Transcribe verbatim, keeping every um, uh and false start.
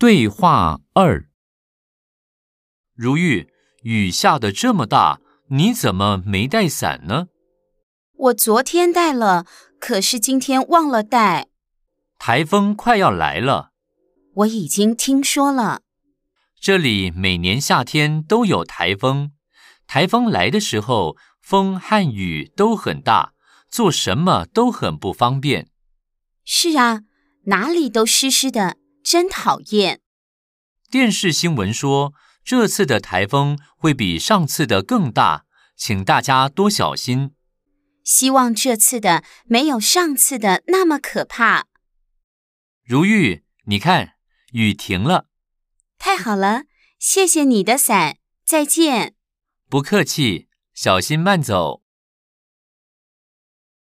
对话二。如玉，雨下得这么大，你怎么没带伞呢？ 我昨天带了，可是今天忘了带。 台风快要来了。 我已经听说了。 这里每年夏天都有台风，台风来的时候，风和雨都很大，做什么都很不方便。 是啊，哪里都湿湿的，真讨厌。 电视新闻说，这次的台风会比上次的更大，请大家多小心。 希望这次的没有上次的那么可怕。 如玉，你看，雨停了。 太好了，谢谢你的伞，再见。 不客气，小心慢走。